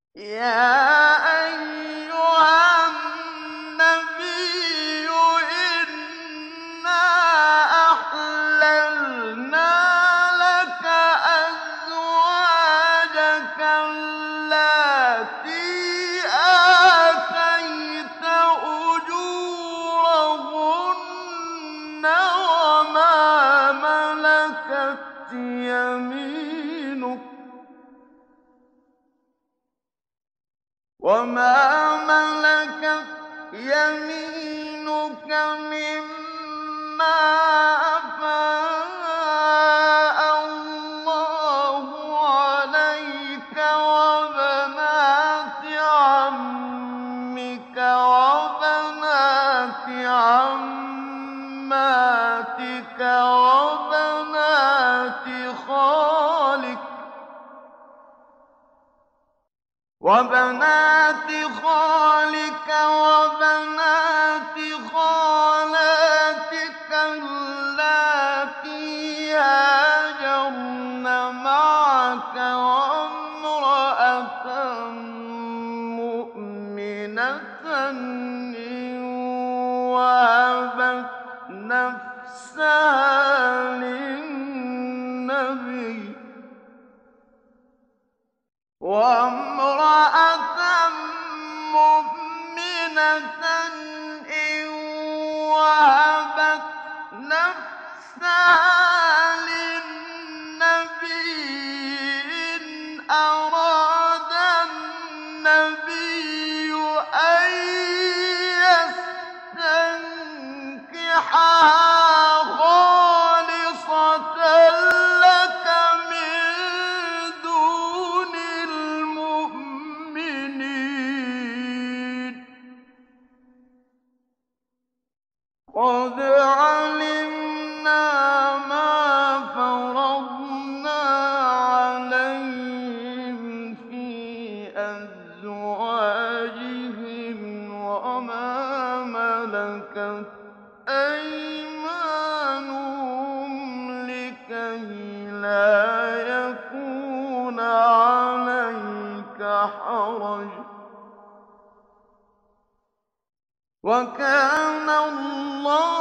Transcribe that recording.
يا أيها النبي إنا أحللنا لك أزواجك اللاتي آتيت أجورهن وما ملكت يمينك مما أفاء الله عليك وبنات عمك وبنات عماتك وبنات خالك وبنات خالاتك اللاتي هاجرن معك وامرأة مؤمنة إن وهبت نفسها للنبي وامرأة مؤمنة إن وهبت نفسها للنبي إن أراد النبي أن يستنكحها خالصة لك من دون المؤمنين قد علمنا ما فرضنا عليهم في أزواجهم وما ملكت أيمانهم لكي لا يكون عليك حرج وكان الله